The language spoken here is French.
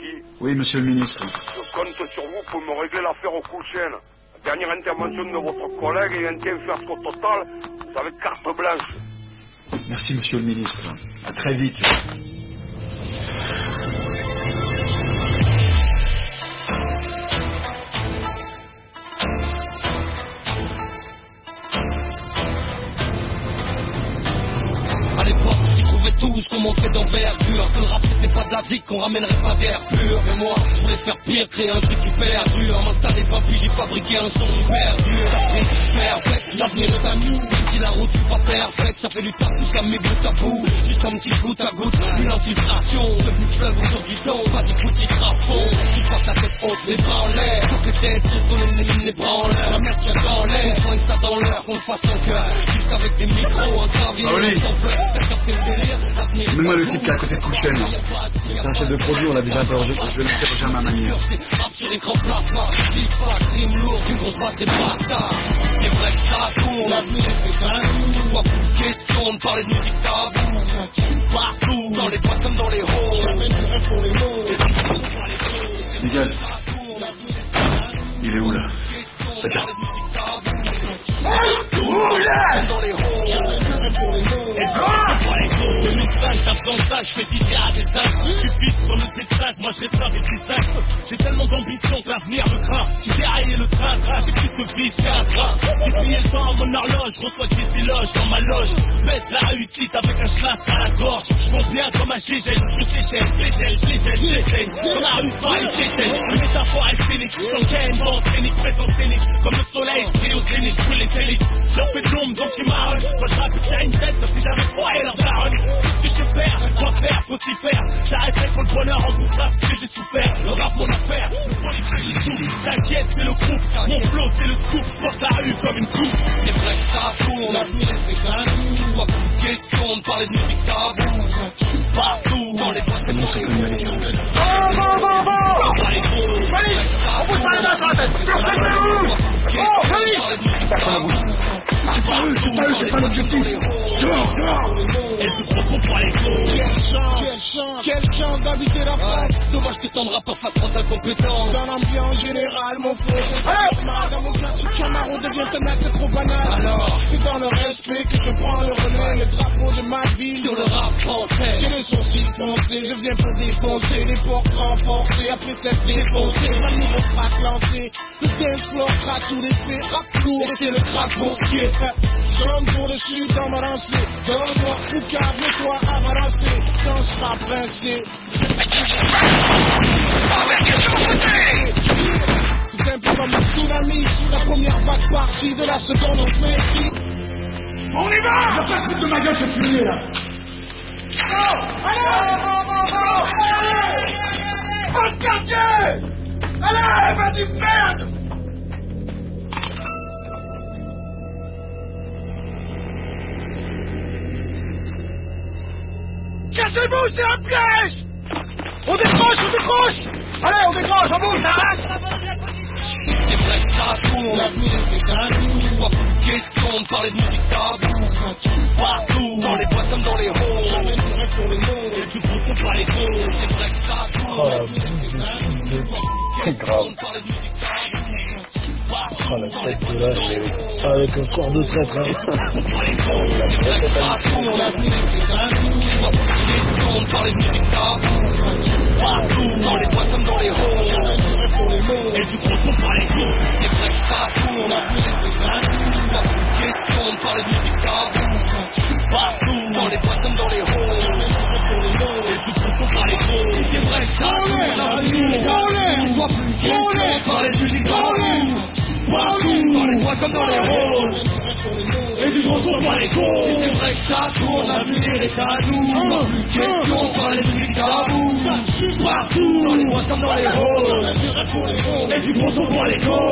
Petit. Oui, monsieur le ministre. Je compte sur vous pour me régler l'affaire au Kouchen. La dernière intervention de votre collègue est un fiasco total. Vous avez carte blanche. Merci, monsieur le ministre. À très vite. À l'époque, ils trouvaient tous qu'on manquait d'envergure, que le rap c'était pas de la zik, qu'on ramènerait pas d'air pur. Mais moi, je voulais faire pire, créer un truc qui perdure. M'installer 20 puis j'ai fabriqué un son hyper dur. Perfect, l'avenir est à nous. Si la route n'est pas perfecte, ça fait du taf, tout ça met bout à bout. Juste un petit goutte à goutte, une infiltration. Devenu fleuve aujourd'hui temps, vas-y faut y à fond. Tu passes la tête haute, les bras en l'air. Toutes les têtes sautent, les bras en l'air. La merde qui a dans l'air, on soigne ça dans l'heure, qu'on le fasse en cœur. Juste avec des micros, un clavier, un sampleur. Mets-moi le type qui est à côté de Kouchen. C'est un chef de produit, on l'a déjà interrogé. Je vais l'interroger à ma manière. Sur écran plasma, big fat, rime lourd, une grosse basse et basta. C'est vrai que ça tourne, l'avenir est à nous. Pas plus question de parler de musique tabou. Ça tue partout, dans les boîtes comme dans les halls. Jamais de rêve pour les mots. Dégage. Il est où là? Regarde. Dans les halls. Jamais de rêve pour les mots. Et toi, 2005, t'as besoin de ça, je fais 10 à des 5. Tu fites sur le Z5, moi je reste investis 5. J'ai tellement d'ambition que l'avenir me craint. J'ai déraillé le train, j'ai plus de vis qu'un train. J'ai plié le temps à mon horloge, je reçois des éloges dans ma loge. Baisse la réussite avec un schlass à la gorge. Je vends bien comme un GGL, je séchelle, je les gèle. Comme un rue par les tchétchènes. Une métaphore est scénique, j'en gagne, bon scénique, présence scénique. Comme le soleil, je brille au zénith, je brûle les élites. Je leur fais de l'ombre, donc ils marronnent. Moi je rappe que t'as une tête, comme si j'avais foiré leur daronne. Tout ce que je sais faire, je dois faire, faut s'y faire. J'arrêterai quand le bonheur en tout ça, parce que j'ai souffert. Le rap, mon affaire, le politique, t'inquiète, c'est le groupe. Mon flow, c'est le scoop, je porte la rue comme une coupe. C'est vrai que ça tourne, l'avenir est à nous. Pas plus question de parler de musique tabou. Ça tue partout, dans les boîtes. C'est bon, c'est connu, allez, rentre là. On vous parle dans la tête. Personne à bouger. C'est pas eux, c'est pas l'objectif. Dehors. Elles se font pour les gros. Quelle chance d'habiter la France. Dommage que tant de rappeurs fassent prendre d'incompétence. Dans l'ambiance générale, mon flow, c'est normal. Dans mon quartier, Camaro devient un acte trop banal. Alors, c'est dans le respect que je prends le relais. Le drapeau de ma ville sur le rap français. J'ai les sourcils foncés, je viens pour défoncer. Les portes renforcées, après cette défoncée. Un nouveau track lancé. Le dance floor craque sous l'effet rap lourd. Et c'est le crack boursier. J'homme pour le sud dans ma lancée. Donne-moi Foucard, mets-toi à balancer. Dans ce rap rincé. C'est un peu comme le tsunami. La première vague partie de la seconde, on se met écrit. On y va! Je vais pas se foutre de ma gueule, ce fumier là! Allez! Quartier! Allez, vas-y, merde! Cassez-vous, c'est un piège! On décroche! Allez, on décroche, on bouge, arrache! C'est vrai que ça tourne, l'avenir est à nous. Pas plus question de parler de musique tabou. Ça tue partout, dans les boîtes comme dans les halls. Jamais de rêve pour les mots. Et du coup, on pas les gros. C'est vrai que ça tourne. C'est grave. Oh la tête de lâche avec un corps de traître. C'est vrai que ça tourne, l'avenir est à nous. Pas plus question de parler de musique tabou. Ça tue partout, dans les boîtes comme dans les halls. Jamais de rêve pour les mots. Et du coup, on pas les gros. C'est vrai que ça tourne, l'avenir est à nous. Pas plus question de parler de musique tabou. Ça tue partout, dans les boîtes comme dans les halls. Jamais de rêve pour les mots. Et du coup, on pas les gros. C'est vrai que ça tourne, l'avenir est à nous. Soit plus question de parler de musique tabou. Partout, dans les boîtes comme dans les halls. Et du gros son pas les gros. C'est vrai que ça tourne, l'avenir est à nous. Pas plus question de parler de musique tabou. Ça tue partout, dans les boîtes comme dans les halls. Et du gros son pas les gros.